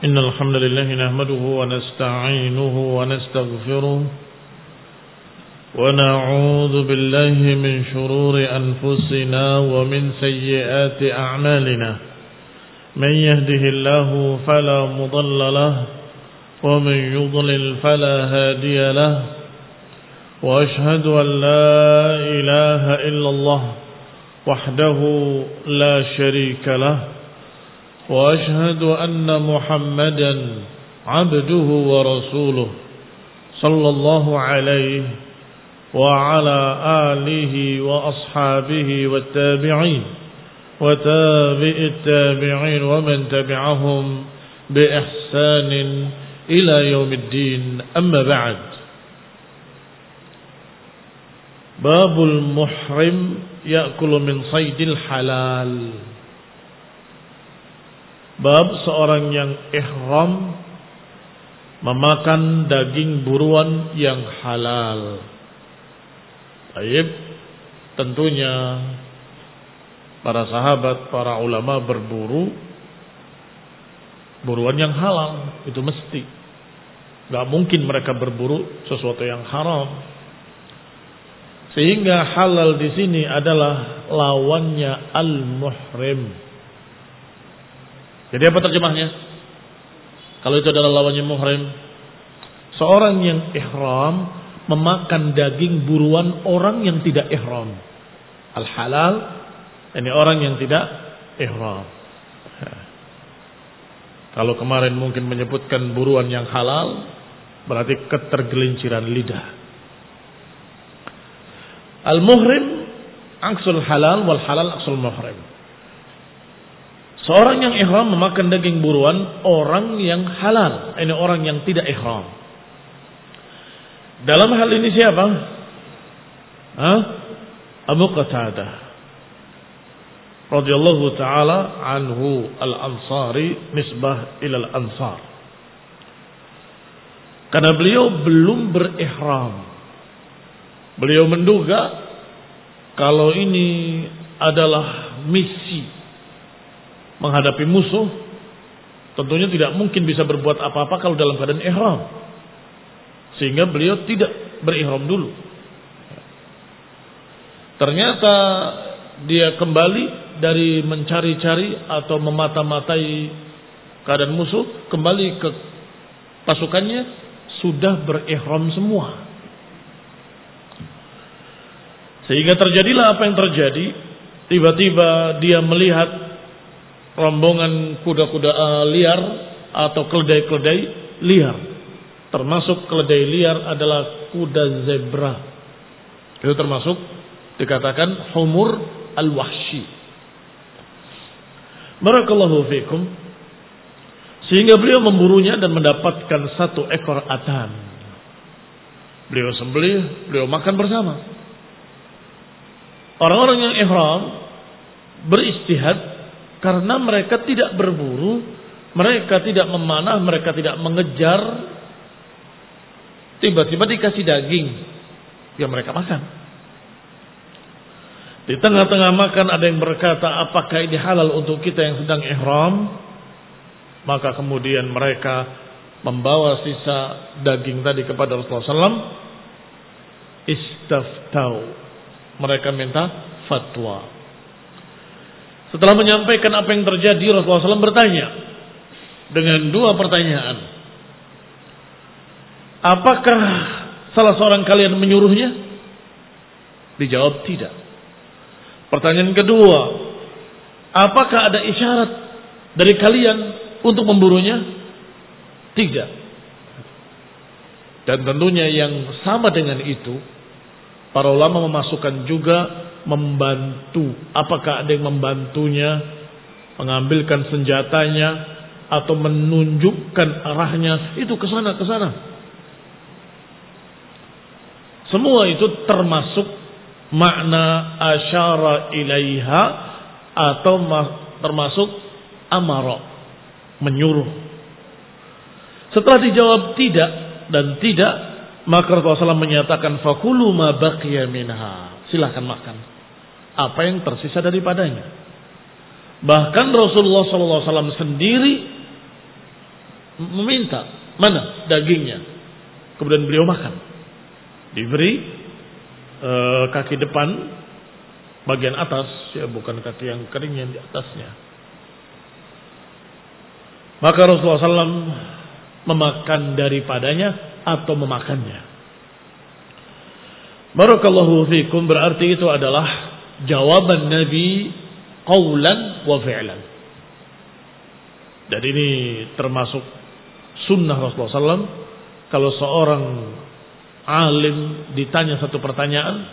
إن الحمد لله نحمده ونستعينه ونستغفره ونعوذ بالله من شرور أنفسنا ومن سيئات أعمالنا من يهده الله فلا مضل له ومن يضلل فلا هادي له وأشهد أن لا إله إلا الله وحده لا شريك له وأشهد أن محمدا عبده ورسوله صلى الله عليه وعلى آله وأصحابه والتابعين وتابع التابعين ومن تبعهم بإحسان إلى يوم الدين أما بعد باب المحرم يأكل من صيد الحلال. Bab seorang yang ihram memakan daging buruan yang halal. Baik, tentunya para sahabat, para ulama berburu buruan yang halal, itu mesti. Gak mungkin mereka berburu sesuatu yang haram. Sehingga halal di sini adalah lawannya al-muhrim. Jadi apa terjemahnya? Kalau itu adalah lawannya muhrim, seorang yang ihram memakan daging buruan orang yang tidak ihram. Al-halal, ini orang yang tidak ihram. Kalau kemarin mungkin menyebutkan buruan yang halal, berarti ketergelinciran lidah. Al-muhrim aksul halal wal halal aksul muhrim. Seorang yang ihram memakan daging buruan orang yang halal. Ini orang yang tidak ihram. Dalam hal ini siapa? Abu Qatadah radhiyallahu ta'ala anhu al-Ansari nisbah ilal Ansar. Karena beliau belum berihram. Beliau menduga kalau ini adalah misi menghadapi musuh, tentunya tidak mungkin bisa berbuat apa-apa kalau dalam keadaan ihram. Sehingga beliau tidak berihram dulu. Ternyata dia kembali dari mencari-cari atau memata-matai keadaan musuh, kembali ke pasukannya sudah berihram semua. Sehingga terjadilah apa yang terjadi. Tiba-tiba dia melihat rombongan kuda-kuda liar atau keledai-keledai liar. Termasuk keledai liar adalah kuda zebra. Itu termasuk dikatakan humur al-wahshi. Barakallahu fikum. Sehingga beliau memburunya dan mendapatkan satu ekor atan. Beliau sembelih, beliau makan bersama. Orang-orang yang ihram beristihad karena mereka tidak berburu, mereka tidak memanah, mereka tidak mengejar. Tiba-tiba dikasih daging, ya mereka makan. Di tengah-tengah makan ada yang berkata, apakah ini halal untuk kita yang sedang ihram? Maka kemudian mereka membawa sisa daging tadi kepada Rasulullah SAW. Istaftau. Mereka minta fatwa. Setelah menyampaikan apa yang terjadi, Rasulullah SAW bertanya dengan dua pertanyaan. Apakah salah seorang kalian menyuruhnya? Dijawab tidak. Pertanyaan kedua, apakah ada isyarat dari kalian untuk memburunya? Tidak. Dan tentunya yang sama dengan itu, para ulama memasukkan juga membantu. Apakah ada yang membantunya mengambilkan senjatanya atau menunjukkan arahnya itu ke sana ke sana. Semua itu termasuk makna asyara ilaiha atau termasuk amara, menyuruh. Setelah dijawab tidak dan tidak, maka Rasulullah SAW menyatakan fakulu ma baqiya minha. Silahkan makan apa yang tersisa daripadanya. Bahkan Rasulullah SAW sendiri meminta, mana dagingnya? Kemudian beliau makan. Diberi kaki depan bagian atas, ya bukan kaki yang kering yang di atasnya. Maka Rasulullah SAW memakan daripadanya atau memakannya. Barakallahu fikum, berarti itu adalah jawaban Nabi qawlan wa fi'lan. Dan ini termasuk sunnah Rasulullah SAW. Kalau seorang alim ditanya satu pertanyaan,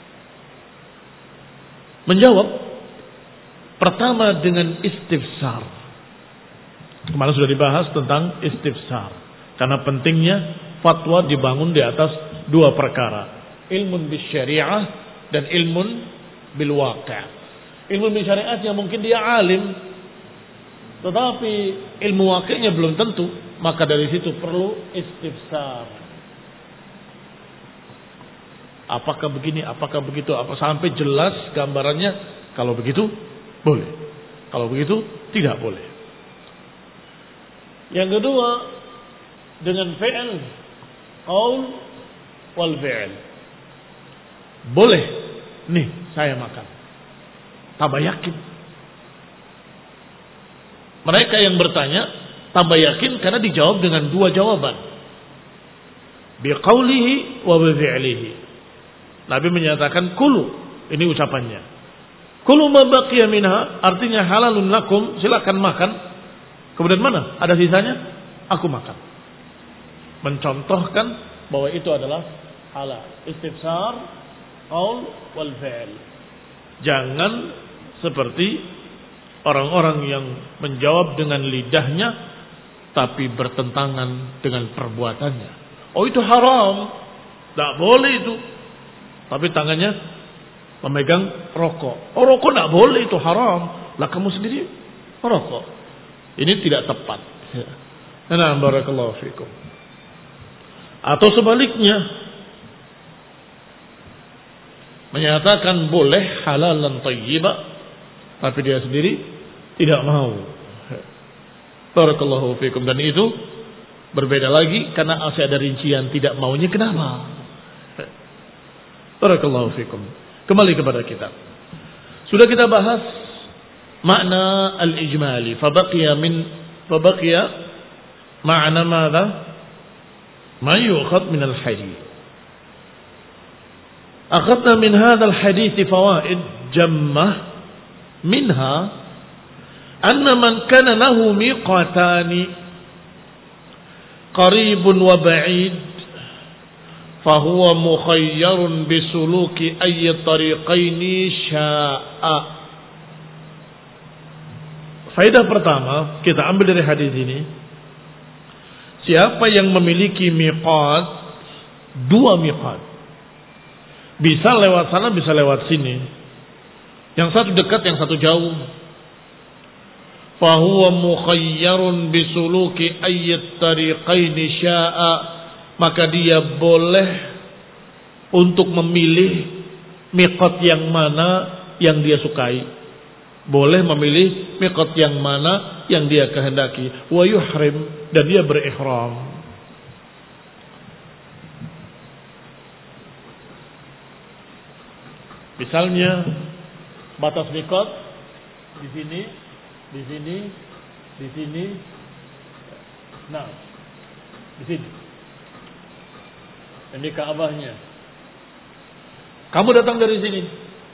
menjawab pertama dengan istifsar. Kemarin sudah dibahas tentang istifsar. Karena pentingnya fatwa dibangun di atas dua perkara. Ilmun bisyariah dan ilmun bil waqi'. Ilmu bisyariah yang mungkin dia alim, tetapi ilmu waqi'nya belum tentu. Maka dari situ perlu istifsar. Apakah begini, apakah begitu, apa sampai jelas gambarannya. Kalau begitu boleh, kalau begitu tidak boleh. Yang kedua dengan fi'il, qaul wal fi'il. Boleh, nih saya makan. Tambah yakin. Mereka yang bertanya tambah yakin karena dijawab dengan dua jawaban. Biqaulihi wa bifi'lihi. Nabi menyatakan kulu, ini ucapannya. Kulu ma baqiya minha, artinya halalun lakum, silakan makan. Kemudian mana? Ada sisanya? Aku makan. Mencontohkan bahwa itu adalah halal. Istifsar, qaul wal fi'l. Jangan seperti orang-orang yang menjawab dengan lidahnya tapi bertentangan dengan perbuatannya. Oh itu haram, tidak boleh itu. Tapi tangannya memegang rokok. Oh rokok tidak boleh, itu haram. Lah kamu sendiri merokok. Ini tidak tepat. Nah, barakallahu fikum. Atau sebaliknya, menyatakan boleh halalan thayyibah, tapi dia sendiri tidak mau. Barakallahu fikum. Dan itu berbeda lagi karena masih ada rincian tidak maunya kenapa. Barakallahu fikum. Kembali kepada kita. Sudah kita bahas makna al-ijmali. Fabaqiya ma'na madha? Ma yu'khad min al-hadith. Akhadna min hadha al-hadith fawaid jammah minha anna man kana lahu miqatani qaribun wa ba'id fahuwa mukhayyarun bisuluki ayyi tariqaini sya'a. Faedah pertama kita ambil dari hadis ini, siapa yang memiliki miqat, dua miqat, bisa lewat sana bisa lewat sini, yang satu dekat yang satu jauh, fahuwa mukhayyarun bisuluki ayyi tariqaini sya'a, maka dia boleh untuk memilih miqat yang mana yang dia sukai. Boleh memilih miqat yang mana yang dia kehendaki. Wa yuhrim, dan dia berihram. Misalnya batas miqat di sini, di sini, di sini. Nah, di sini. Ini Ka'bahnya. Kamu datang dari sini.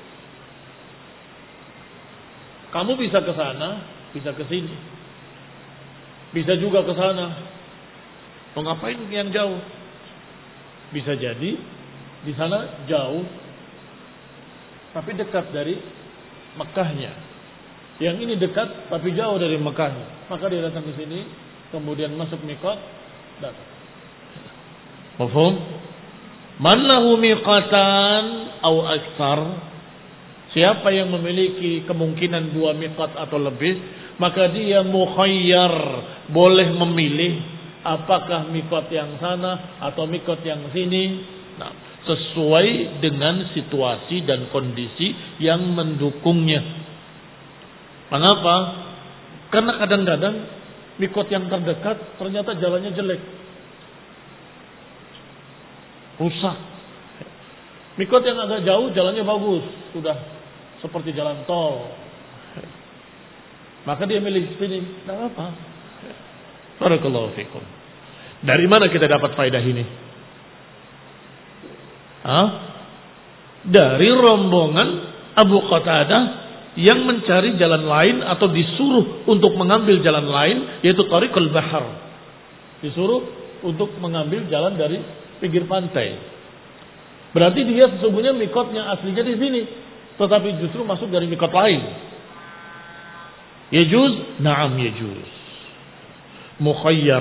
Kamu bisa ke sana, bisa ke sini. Bisa juga ke sana. Mau ngapain yang jauh? Bisa jadi di sana jauh tapi dekat dari Mekkahnya. Yang ini dekat tapi jauh dari Mekkahnya. Maka dia datang ke sini, kemudian masuk miqat, datang. Mafhum? Man lahu miqatan aw aktsar, siapa yang memiliki kemungkinan dua miqat atau lebih, maka dia mukhayyar, boleh memilih apakah miqat yang sana atau miqat yang sini. Nah, sesuai dengan situasi dan kondisi yang mendukungnya. Mengapa? Karena kadang-kadang Mikot yang terdekat ternyata jalannya jelek, rusak. Mikot yang agak jauh jalannya bagus, sudah seperti jalan tol. Maka dia milih sini, tidak apa. Barakallahu fikum. Dari mana kita dapat faedah ini? Dari rombongan Abu Qatadah yang mencari jalan lain atau disuruh untuk mengambil jalan lain, yaitu Tariqul Bahar. Disuruh untuk mengambil jalan dari pinggir pantai. Berarti dia sesungguhnya mikotnya aslinya di sini, tetapi justru masuk dari mikot lain. Yajuz? Na'am yajuz. Mukhayyar.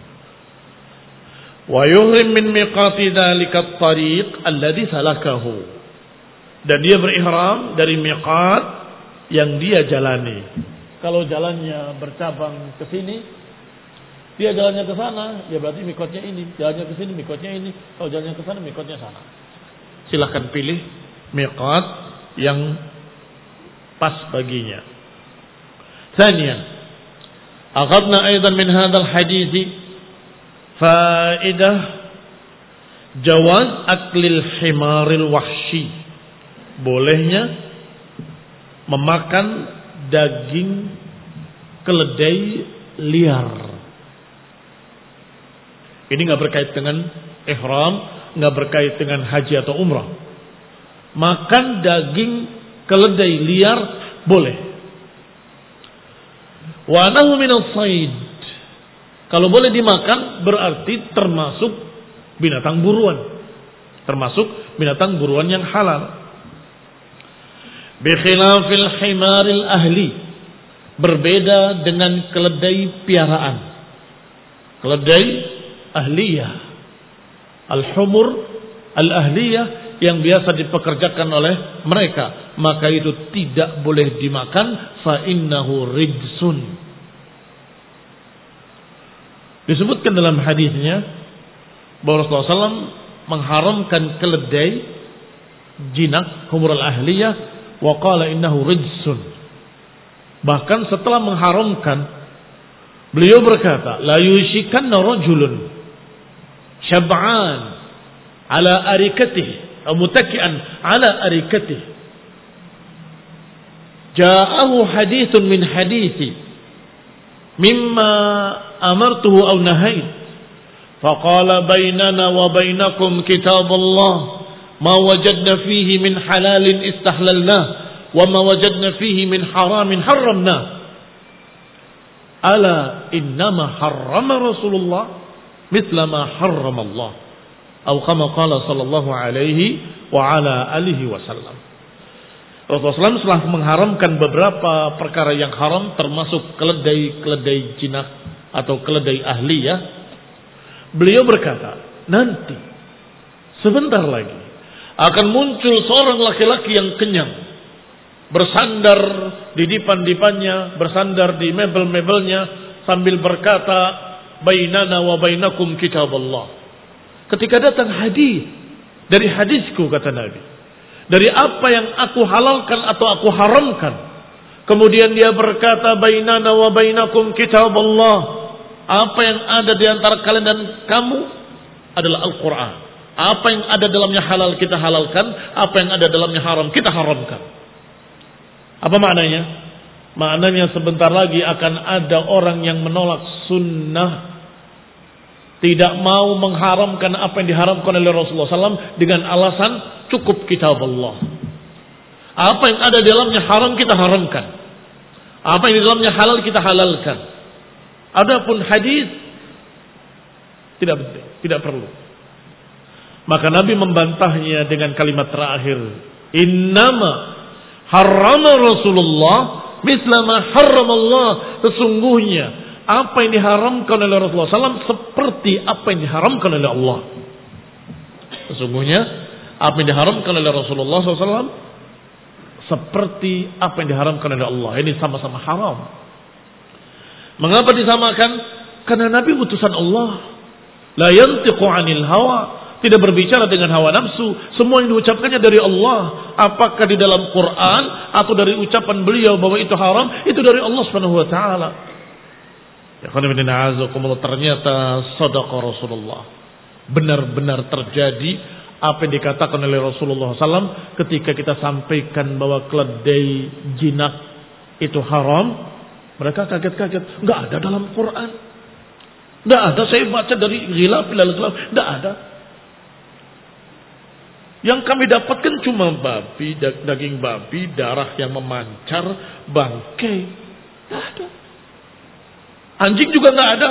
Wa yuhrim min miqati dhalika at-tariq alladhi salakahu. Dan dia berihram dari miqat yang dia jalani. Kalau jalannya bercabang ke sini, dia jalannya ke sana, ya berarti mikotnya ini. Jalannya ke sini, mikotnya ini. Kalau jalannya ke sana, mikotnya sana. Silahkan pilih miqat yang pas baginya. Thaniyan, akhadna aidan min hadzal hadits faidah jawaz aklil himaril wahshi. Bolehnya memakan daging keledai liar. Ini enggak berkait dengan ihram, enggak berkait dengan haji atau umrah. Makan daging keledai liar boleh. Wa nahu minas sayd. Kalau boleh dimakan berarti termasuk binatang buruan. Termasuk binatang buruan yang halal. Bi khilafil himaril ahli. Berbeda dengan keledai piaraan. Keledai ahliyah. Al-humur al-ahliyah yang biasa dipekerjakan oleh mereka, maka itu tidak boleh dimakan, fa innahu rijsun. Disebutkan dalam hadisnya bahwa Rasulullah SAW mengharamkan keledai jinak humur al-ahliyah wa qala innahu rijsun. Bahkan setelah mengharamkan, beliau berkata, la yushikanna rajulun syab'an ala arikatihi atau mutaki'an ala arikatihi ja'ahu hadithun min hadithi mimma amartuhu aw nahayt faqala bainana wa bainakum kitab Allah ma wajadna fihi min halalin istahlalnah wa ma wajadna fihi min haramin harramnah ala innama harrama Rasulullah mithla ma harrama Allah atau kama qala sallallahu alaihi wa ala alihi wasallam. Rasulullah SAW setelah mengharamkan beberapa perkara yang haram termasuk keledai jinak atau keledai ahliyah, beliau berkata, nanti sebentar lagi akan muncul seorang laki-laki yang kenyang, bersandar di dipan-dipannya, bersandar di mebel-mebelnya sambil berkata, bainana wa bainakum kitab Allah. Ketika datang hadis dari hadisku, kata Nabi, dari apa yang aku halalkan atau aku haramkan, kemudian dia berkata bainana wa bainakum kitab Allah, apa yang ada di antara kalian dan kamu adalah Al-Quran. Apa yang ada dalamnya halal kita halalkan, apa yang ada dalamnya haram kita haramkan. Apa maknanya? Maknanya sebentar lagi akan ada orang yang menolak sunnah, tidak mau mengharamkan apa yang diharamkan oleh Rasulullah SAW dengan alasan cukup kitab Allah. Apa yang ada di dalamnya haram kita haramkan. Apa yang di dalamnya halal kita halalkan. Adapun hadis tidak penting, tidak perlu. Maka Nabi membantahnya dengan kalimat terakhir, innama harrama Rasulullah misla ma harrama Allah. Sesungguhnya apa yang diharamkan oleh Rasulullah SAW seperti apa yang diharamkan oleh Allah. Sesungguhnya apa yang diharamkan oleh Rasulullah SAW seperti apa yang diharamkan oleh Allah. Ini sama-sama haram. Mengapa disamakan? Karena Nabi utusan Allah. La yantiqu anil hawa. Tidak berbicara dengan hawa nafsu. Semua yang diucapkannya dari Allah. Apakah di dalam Quran atau dari ucapan beliau bahwa itu haram, itu dari Allah Subhanahu wa taala. Ternyata sadaqa Rasulullah. Benar-benar terjadi apa yang dikatakan oleh Rasulullah SAW ketika kita sampaikan bahwa keledai jinak itu haram. Mereka kaget-kaget. Nggak ada dalam Quran. Nggak ada. Saya baca dari ghilaf ilal ghilaf. Nggak ada. Yang kami dapatkan cuma babi, daging babi, darah yang memancar, bangkai. Nggak ada. Anjing juga nggak ada.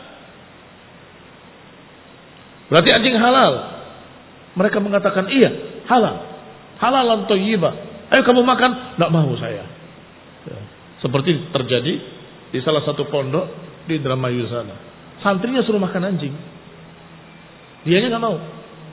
Berarti anjing halal. Mereka mengatakan iya, halal. Halalan thayyibah. Ayo kamu makan. Nggak mau saya. Seperti terjadi di salah satu pondok di Indramayu sana. Santrinya suruh makan anjing. Dianya nggak mau.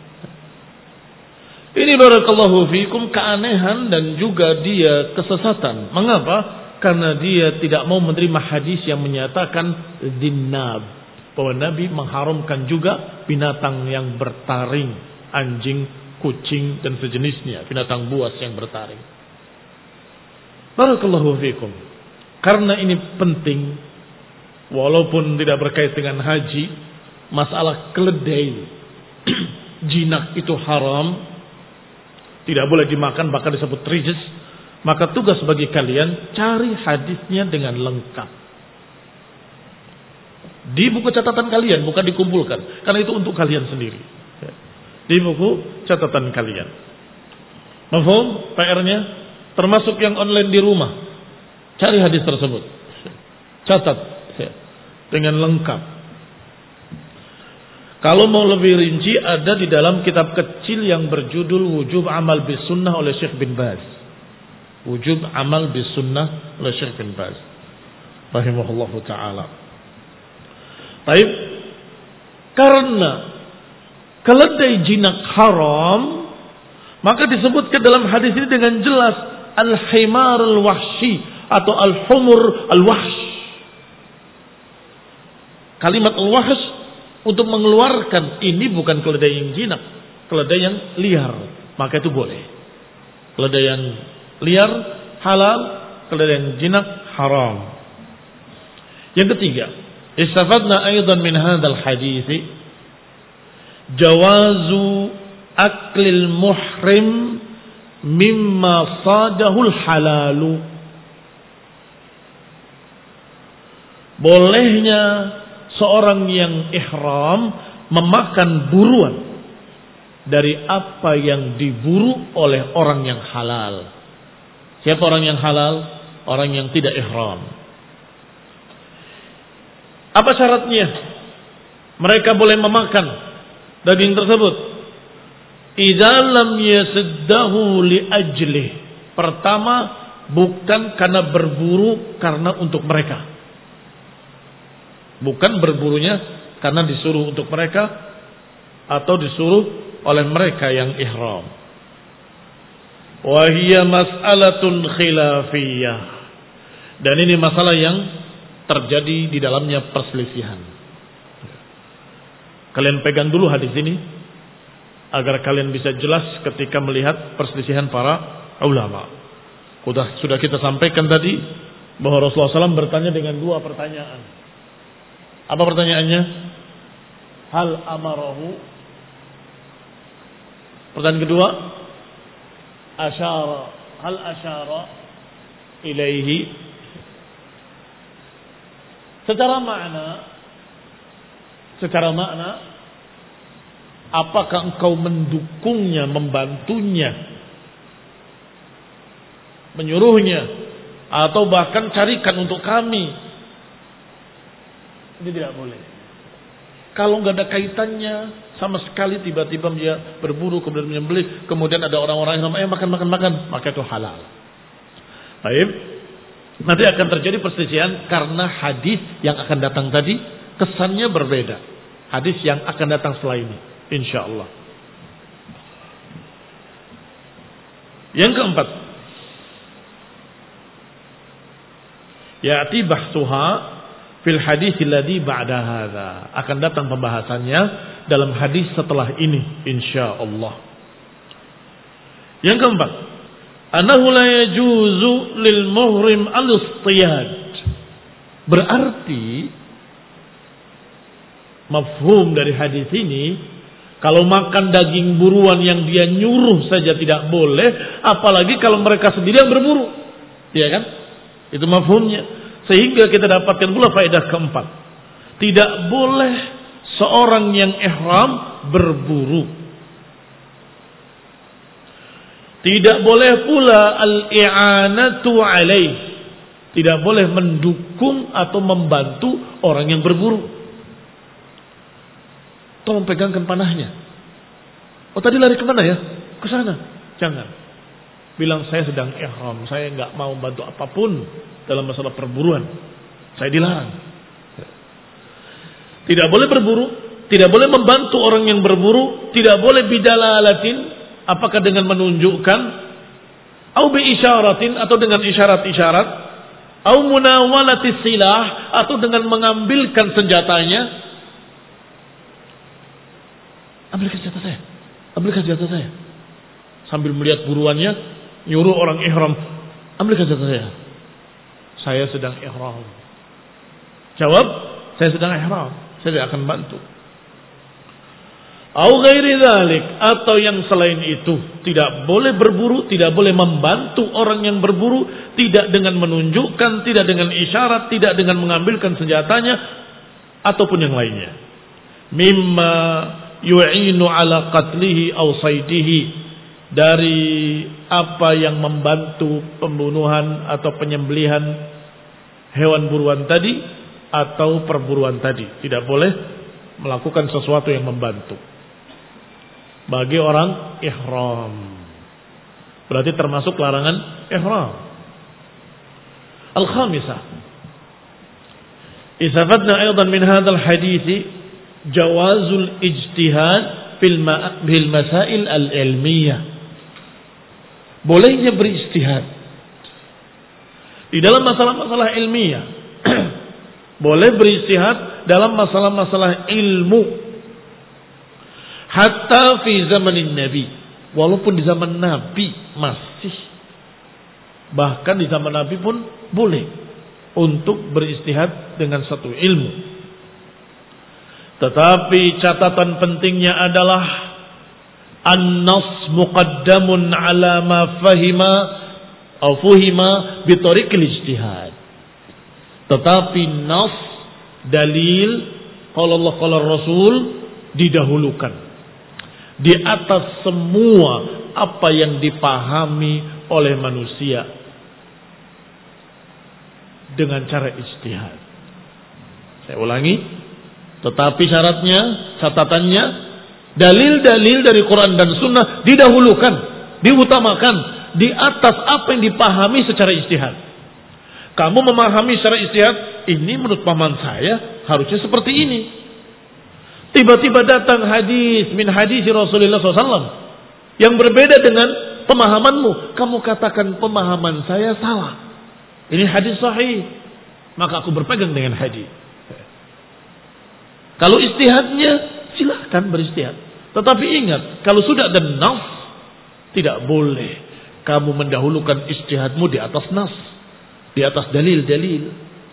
Ini barakallahu fikum keanehan dan juga dia kesesatan. Mengapa? Karena dia tidak mau menerima hadis yang menyatakan dinnab, bahwa Nabi mengharamkan juga binatang yang bertaring, anjing, kucing dan sejenisnya, binatang buas yang bertaring. Barakallahu fikum. Karena ini penting, walaupun tidak berkait dengan haji, masalah keledai jinak itu haram, tidak boleh dimakan, bahkan disebut rijis. Maka tugas bagi kalian cari hadisnya dengan lengkap di buku catatan kalian, bukan dikumpulkan, karena itu untuk kalian sendiri. Di buku catatan kalian. Mafhum PR-nya? Termasuk yang online di rumah. Cari hadis tersebut. Catat dengan lengkap. Kalau mau lebih rinci, ada di dalam kitab kecil yang berjudul Wujub Amal bis Sunnah oleh Syekh bin Baz. Wujub Amal bis Sunnah oleh Syekh bin Baz rahimahullahu ta'ala. Baik. Karena keledai jinak haram, maka disebutkan dalam hadis ini dengan jelas al-himar al-wahshi atau al-humur al-wahsh. Kalimat al-wahsh untuk mengeluarkan ini bukan keledai yang jinak, keledai yang liar, maka itu boleh. Keledai yang liar halal, keledai yang jinak haram. Yang ketiga, istafadna aidan min hadzal hadits jawazu aklil muhrim mimma sadahul halalu. Bolehnya seorang yang ihram memakan buruan dari apa yang diburu oleh orang yang halal. Siapa orang yang halal? Orang yang tidak ihram. Apa syaratnya? Mereka boleh memakan daging tersebut. Idza lam yasaddahu li ajlih. Pertama, bukan karena berburu, karena untuk mereka. Bukan berburunya karena disuruh untuk mereka atau disuruh oleh mereka yang ihram. Wa hiya mas'alatun khilafiyah. Dan ini masalah yang terjadi di dalamnya perselisihan. Kalian pegang dulu hadis ini agar kalian bisa jelas ketika melihat perselisihan para ulama. Sudah kita sampaikan tadi bahwa Rasulullah SAW bertanya dengan dua pertanyaan. Apa pertanyaannya? Hal amarahu. Pertanyaan kedua, asyara. Hal asyara ilaihi. Secara makna, apakah engkau mendukungnya, membantunya, menyuruhnya, atau bahkan carikan untuk kami? Ini tidak boleh. Kalau nggak ada kaitannya sama sekali, tiba-tiba dia berburu kemudian menyembelih, kemudian ada orang-orang yang makan, maka itu halal. Baik. Nanti akan terjadi perselisihan karena hadis yang akan datang tadi kesannya berbeda. Hadis yang akan datang setelah ini, insyaallah. Yang keempat, ya'ti bahsuha fil hadis alladhi ba'da hadza. Akan datang pembahasannya dalam hadis setelah ini, insyaallah. Yang keempat, annahu la yajuzu lil muhrim al-istiyad. Berarti Mafhum dari hadis ini, kalau makan daging buruan yang dia nyuruh saja tidak boleh, apalagi kalau mereka sendiri yang berburu. Iya kan? Itu mafhumnya. Sehingga kita dapatkan pula faedah keempat. Tidak boleh seorang yang ihram berburu. Tidak boleh pula al-i'anatu alaih. Tidak boleh mendukung atau membantu orang yang berburu. Tolong pegangkan panahnya. Oh tadi lari kemana ya? Ke sana. Jangan. Bilang saya sedang ihram. Saya nggak mau bantu apapun dalam masalah perburuan. Saya dilarang. Tidak boleh berburu. Tidak boleh membantu orang yang berburu. Tidak boleh bidalalatin. Apakah dengan menunjukkan. Au bi isyaratin. Atau dengan isyarat-isyarat. Au munawalatis silah. Atau dengan mengambilkan senjatanya. Ambilkan senjata saya. Ambilkan senjata saya. Sambil melihat buruannya, nyuruh orang ihram, ambilkan senjata saya. Saya sedang ihram. Jawab, saya sedang ihram. Saya tidak akan bantu. Au ghairi dzalik, atau yang selain itu, tidak boleh berburu, tidak boleh membantu orang yang berburu, tidak dengan menunjukkan, tidak dengan isyarat, tidak dengan mengambilkan senjatanya ataupun yang lainnya. Mimma yu'inu ala qatlihi aw saydihi, dari apa yang membantu pembunuhan atau penyembelihan hewan buruan tadi atau perburuan tadi. Tidak boleh melakukan sesuatu yang membantu bagi orang ihram. Berarti termasuk larangan ihram. Al-khamisah, istafadna aidan min hadzal hadits jawazul ijtihad fil masail al-ilmiyah. Bolehnya berijtihad di dalam masalah-masalah ilmiah. Boleh berijtihad dalam masalah-masalah ilmu. Hatta fi zamanin Nabi, walaupun di zaman Nabi masih. Bahkan di zaman Nabi pun boleh untuk berijtihad dengan satu ilmu. Tetapi catatan pentingnya adalah an-nas muqaddamun ala ma fahima atau fuhima bi tariqil ijtihad. Tetapi nas, dalil, qala Allah qala Rasul didahulukan di atas semua apa yang dipahami oleh manusia dengan cara ijtihad. Saya ulangi, tetapi syaratnya, catatannya, dalil-dalil dari Quran dan Sunnah didahulukan, diutamakan di atas apa yang dipahami secara ijtihad. Kamu memahami secara ijtihad, ini menurut pahaman saya harusnya seperti ini. Tiba-tiba datang hadis min hadis Rasulullah SAW yang berbeda dengan pemahamanmu. Kamu katakan pemahaman saya salah. Ini hadis sahih, maka aku berpegang dengan hadis. Kalau ijtihadnya silahkan beristihad. Tetapi ingat, kalau sudah ada nas, tidak boleh kamu mendahulukan ijtihadmu di atas nas, di atas dalil-dalil.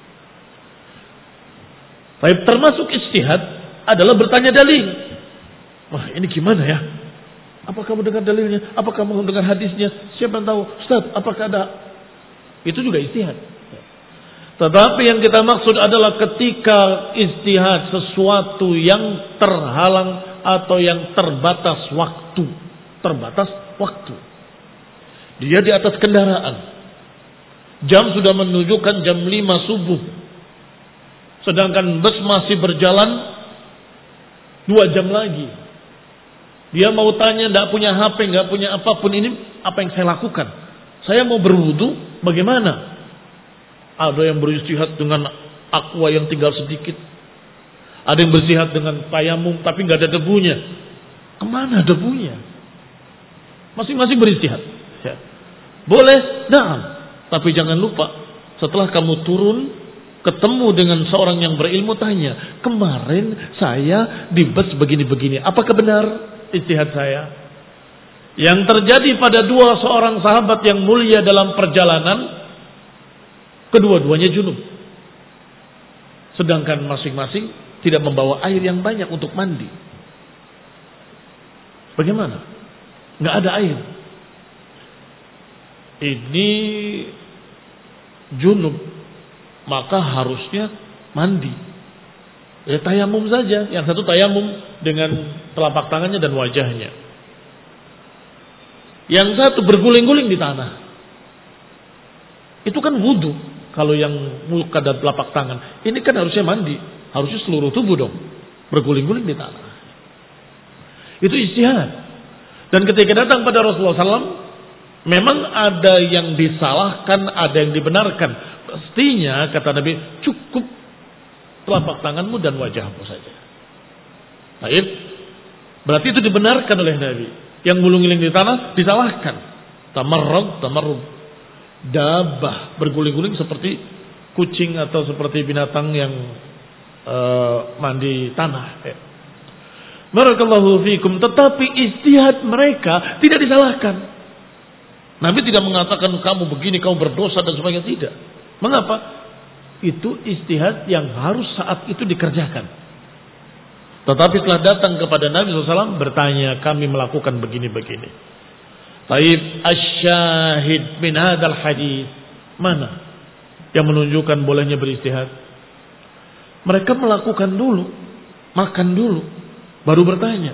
Baik, termasuk ijtihad adalah bertanya dalil. Wah, ini gimana ya? Apa kamu dengar dalilnya? Apa kamu dengar hadisnya? Siapa yang tahu? Ustaz, apakah ada? Itu juga ijtihad. Tetapi yang kita maksud adalah ketika ijtihad sesuatu yang terhalang atau yang terbatas waktu. Terbatas waktu. Dia di atas kendaraan. Jam sudah menunjukkan jam 5 subuh. Sedangkan bus masih berjalan 2 jam lagi. Dia mau tanya, tidak punya HP, tidak punya apapun, ini apa yang saya lakukan? Saya mau berwudu, bagaimana? Ada yang beristihad dengan aqua yang tinggal sedikit. Ada yang beristihad dengan tayamum tapi nggak ada debunya. Kemana debunya? Masing-masing beristihad. Ya. Boleh, nah. Tapi jangan lupa, setelah kamu turun, ketemu dengan seorang yang berilmu, tanya, kemarin saya di bus begini-begini, apakah benar ijtihad saya? Yang terjadi pada seorang sahabat yang mulia dalam perjalanan, kedua-duanya junub. Sedangkan masing-masing tidak membawa air yang banyak untuk mandi. Bagaimana? Nggak ada air. Ini junub, maka harusnya mandi. Ya tayamum saja. Yang satu tayamum dengan telapak tangannya dan wajahnya. Yang satu berguling-guling di tanah. Itu kan wudu. Kalau yang muka dan telapak tangan. Ini kan harusnya mandi. Harusnya seluruh tubuh dong. Berguling-guling di tanah. Itu ijtihad. Dan ketika datang pada Rasulullah SAW, memang ada yang disalahkan, ada yang dibenarkan. Pastinya kata Nabi, cukup telapak tanganmu dan wajahmu saja. Baik. Berarti itu dibenarkan oleh Nabi. Yang gulung-guling di tanah disalahkan. Tamarrud. Dabah berguling-guling seperti kucing atau seperti binatang yang mandi tanah. Barakallahu fikum. Tetapi ijtihad mereka tidak disalahkan. Nabi tidak mengatakan kamu begini, kamu berdosa dan sebagainya. Tidak. Mengapa? Itu ijtihad yang harus saat itu dikerjakan. Tetapi setelah datang kepada Nabi SAW bertanya, kami melakukan begini-begini. Taib asyahid min hadal hadis. Mana yang menunjukkan bolehnya beristihad? Mereka melakukan dulu, makan dulu, baru bertanya.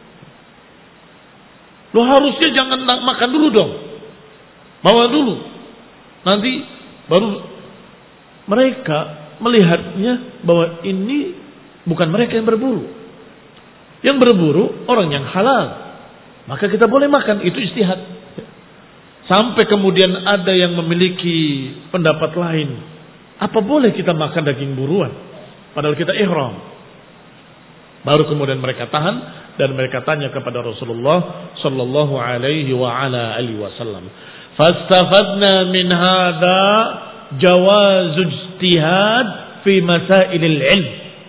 Lo harusnya jangan makan dulu dong. Bawa dulu. Nanti baru mereka melihatnya bahwa ini bukan mereka yang berburu. Yang berburu orang yang halal. Maka kita boleh makan. Itu ijtihad. Sampai kemudian ada yang memiliki pendapat lain. Apa boleh kita makan daging buruan? Padahal kita ihram. Baru kemudian mereka tahan. Dan mereka tanya kepada Rasulullah Sallallahu alaihi wa ala alihi wasallam. Fastafadna min hadha jawaz ijtihad fi masailil ilm.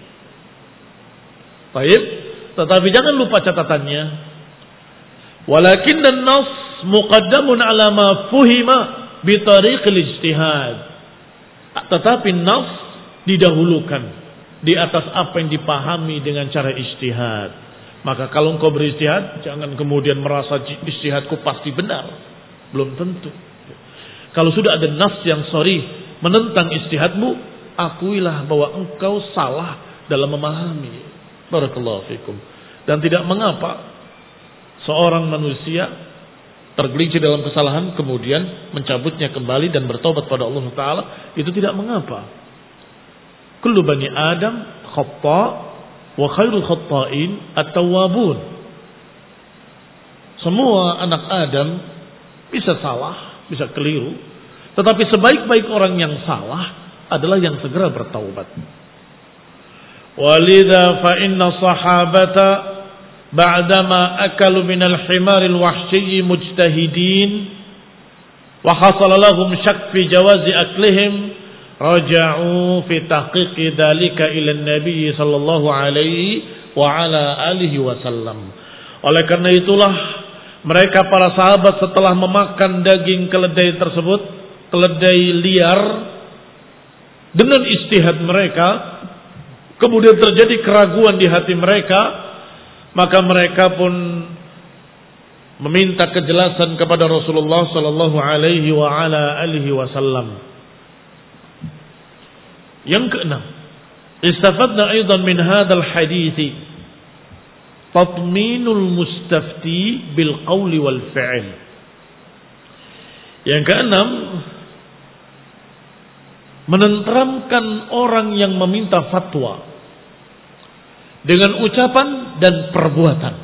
Baik, tetapi jangan lupa catatannya. Walakin an-nas muqaddamun ala ma fuhima bi tariqil ijtihad. Tetapi nas didahulukan di atas apa yang dipahami dengan cara ijtihad. Maka kalau engkau berijtihad, jangan kemudian merasa ijtihadku pasti benar. Belum tentu. Kalau sudah ada nas yang sharih menentang ijtihadmu, akuilah bahwa engkau salah dalam memahami. Barakallahu fikum. Dan tidak mengapa seorang manusia tergelincir dalam kesalahan kemudian mencabutnya kembali dan bertobat pada Allah Ta'ala. Itu tidak mengapa. Kullu bani Adam khata' wa khairul khata'in at-tawwabun. Semua anak Adam bisa salah, bisa keliru. Tetapi sebaik-baik orang yang salah adalah yang segera bertaubat. Walidha fa inna sahabata ba'dama akalu minal himaril wahsyi mujtahidin wa hasala lahum syak fi jawazi aklihim raja'u fi tahqiqi dhalika ila nabi sallallahu alaihi wa ala alihi wasallam. Oleh karena itulah mereka para sahabat setelah memakan daging keledai tersebut, keledai liar, dengan ijtihad mereka, kemudian terjadi keraguan di hati mereka, maka mereka pun meminta kejelasan kepada Rasulullah sallallahu alaihi wa ala alihi wasallam. Yang keenam, istafadna aidan min hadzal hadithi tatminul mustafti bil qawli wal fi'l. Yang keenam, menenteramkan orang yang meminta fatwa dengan ucapan dan perbuatan.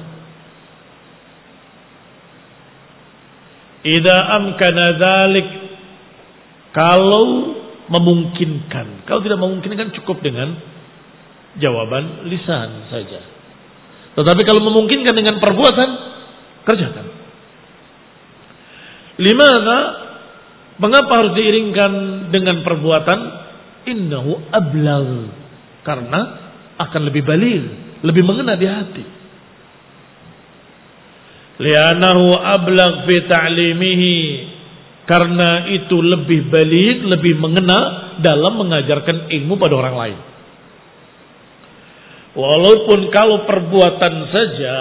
Idza amkana dzalik, kalau memungkinkan. Kalau tidak memungkinkan cukup dengan jawaban lisan saja. Tetapi kalau memungkinkan dengan perbuatan, kerjakan. Limadza? Mengapa harus diiringkan dengan perbuatan? Innahu ablagh. Karena akan lebih baligh, lebih mengena di hati. Li'annahu ablagh fi ta'limihi. Karena itu lebih baligh, lebih mengena dalam mengajarkan ilmu pada orang lain. Walaupun kalau perbuatan saja,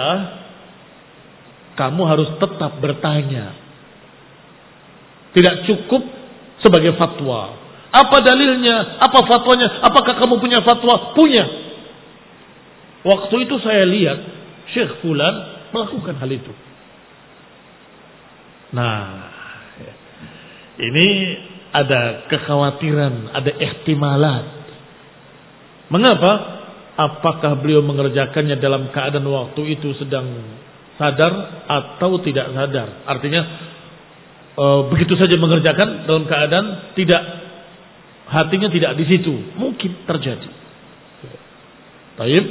kamu harus tetap bertanya. Tidak cukup sebagai fatwa. Apa dalilnya? Apa fatwanya? Apakah kamu punya fatwa? Punya. Waktu itu saya lihat Syekh Fulan melakukan hal itu. Nah, ini ada kekhawatiran, ada ihtimalat. Mengapa? Apakah beliau mengerjakannya dalam keadaan waktu itu sedang sadar atau tidak sadar? Artinya begitu saja mengerjakan dalam keadaan tidak, hatinya tidak di situ. Mungkin terjadi. Taib,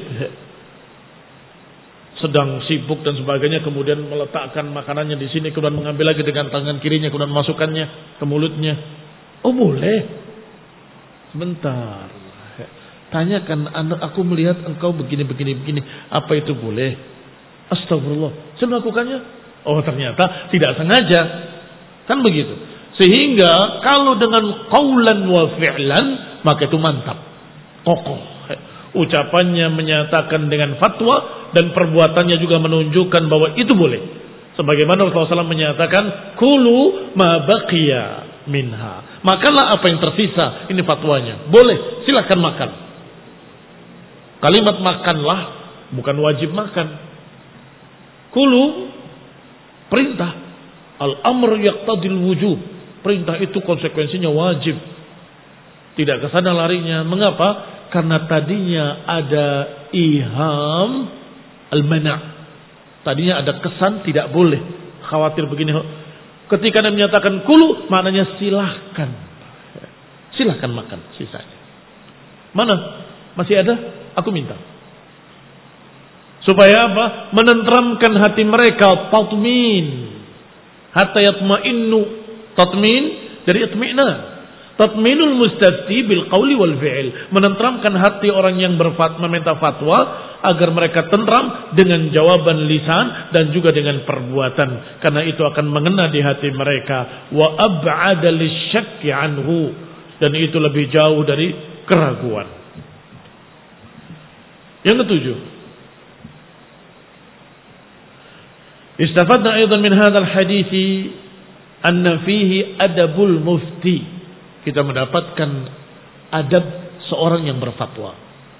sedang sibuk dan sebagainya, kemudian meletakkan makanannya di sini, kemudian mengambil lagi dengan tangan kirinya, kemudian masukkannya ke mulutnya. Oh boleh. Sebentar. Tanyakan, anak, aku melihat engkau begini. Apa itu boleh? Astagfirullah. Saya melakukannya. Oh ternyata tidak sengaja. Kan begitu. Sehingga kalau dengan qaulan wa fi'lan, maka itu mantap. Kokoh. Ucapannya menyatakan dengan fatwa dan perbuatannya juga menunjukkan bahwa itu boleh. Sebagaimana Rasulullah SAW menyatakan, kulu ma baqiya minha. Makanlah apa yang tersisa. Ini fatwanya. Boleh, silakan makan. Kalimat makanlah bukan wajib makan. Kulu perintah. Al-amr yaqtadil wujub. Perintah itu konsekuensinya wajib. Tidak ke sana larinya. Mengapa? Karena tadinya ada iham al-mana'. Tadinya ada kesan tidak boleh. Khawatir begini. Ketika dia menyatakan kulu, maknanya silahkan. Silahkan makan sisanya. Mana? Masih ada? Aku minta. Supaya apa? Menenteramkan hati mereka. Tatmin. Hatta yatma'innu. Tatmin dari itmi'na. Tatminul mustafti bil qawli wal fi'il. Menenteramkan hati orang yang meminta fatwa agar mereka tenteram dengan jawaban lisan dan juga dengan perbuatan, karena itu akan mengena di hati mereka. Wa ab'ada lisyakki anhu, dan itu lebih jauh dari keraguan. Yang ketujuh, istafadna aidan min hadzal hadithi anna fihi adabul mufti. Kita mendapatkan adab seorang yang berfatwa.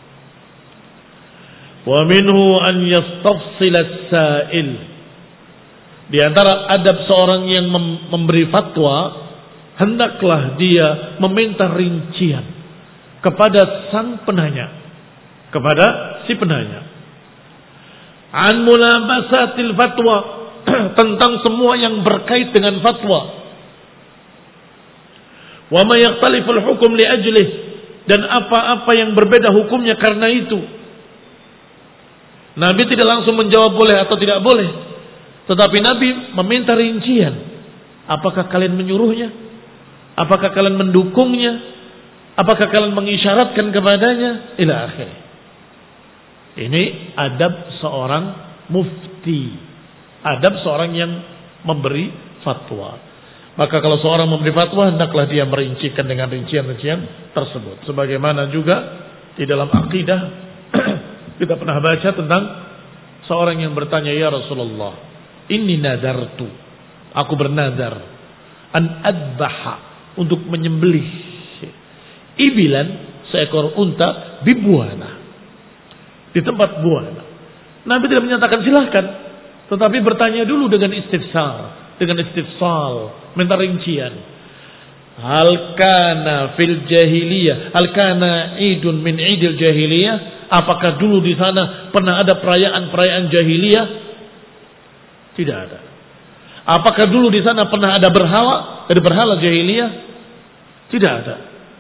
Wa minhu an yastafsil as-sa'il. Di antara adab seorang yang memberi fatwa, hendaklah dia meminta rincian kepada sang penanya, kepada si penanya. An mulabasatil fatwa, tentang semua yang berkait dengan fatwa. Wa ma yakhtaliful hukum li ajlih, dan apa-apa yang berbeda hukumnya karena itu. Nabi tidak langsung menjawab boleh atau tidak boleh, tetapi Nabi meminta rincian. Apakah kalian menyuruhnya? Apakah kalian mendukungnya? Apakah kalian mengisyaratkan kepadanya? Ila akhir. Ini adab seorang mufti, adab seorang yang memberi fatwa. Maka kalau seorang memberi fatwa, hendaklah dia merincikan dengan rincian-rincian tersebut. Sebagaimana juga di dalam akidah kita pernah baca tentang seorang yang bertanya, ya Rasulullah, inni nadartu, aku bernadar, an adbaha, untuk menyembelih ibilan, seekor unta, di buana, di tempat buana. Nabi tidak menyatakan silahkan, tetapi bertanya dulu dengan istifsar, dengan istifsal, minta rincian. Hal kana fil jahiliyah, hal kana idun min idil jahiliyah, apakah dulu di sana pernah ada perayaan-perayaan jahiliyah? Tidak ada. Apakah dulu di sana pernah ada berhala, ada berhala jahiliyah? Tidak ada.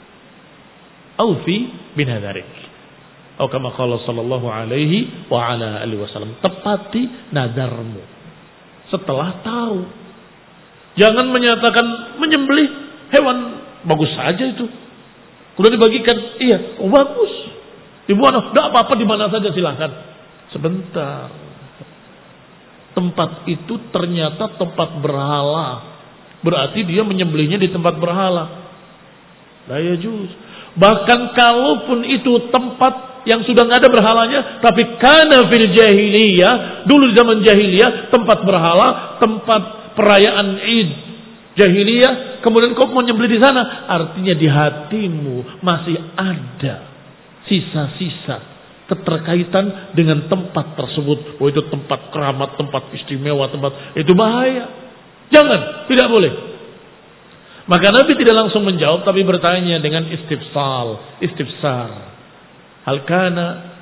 Aufi bin hadarik. Atau kama qala sallallahu alaihi wa ala alihi wasallam, tepati nadarmu setelah tahu. Jangan menyatakan menyembelih hewan, bagus saja itu. Sudah dibagikan, iya, oh bagus. Dibuat, tidak apa-apa, di mana saja silahkan. Sebentar. Tempat itu ternyata tempat berhala. Berarti dia menyembelihnya di tempat berhala. La yajuz. Bahkan kalaupun itu tempat yang sudah nggak ada berhalanya, tapi kana fil jahiliyah, dulu di zaman jahiliyah tempat berhala, tempat perayaan Id jahiliyah, kemudian kau mau nyembelih di sana, artinya di hatimu masih ada sisa-sisa keterkaitan dengan tempat tersebut. Oh, itu tempat keramat, tempat istimewa, tempat itu bahaya. Jangan, tidak boleh. Maka Nabi tidak langsung menjawab, tapi bertanya dengan istifsar. Hal kana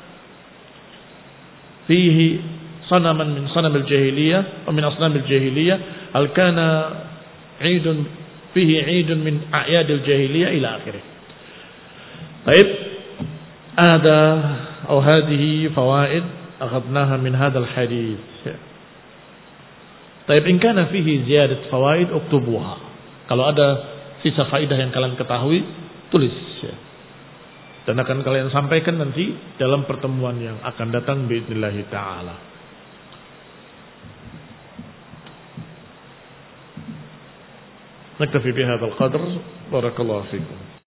fihi sanaman min sanamil jahiliyah, atau min asnamil jahiliyah, hal kana Eidun fihi Eidun min a'yadil jahiliyah ila akhirih. Baik, ada atau hadhihi fawaid akhadnaha min hadzal hadits. Baik, in kana fihi ziyadat fawaid uktubuha. Kalau ada sisa faidah yang kalian ketahui, tulis. Dan akan kalian sampaikan nanti dalam pertemuan yang akan datang biidznillah taala. نكتفي بهذا القدر بارك الله فيكم.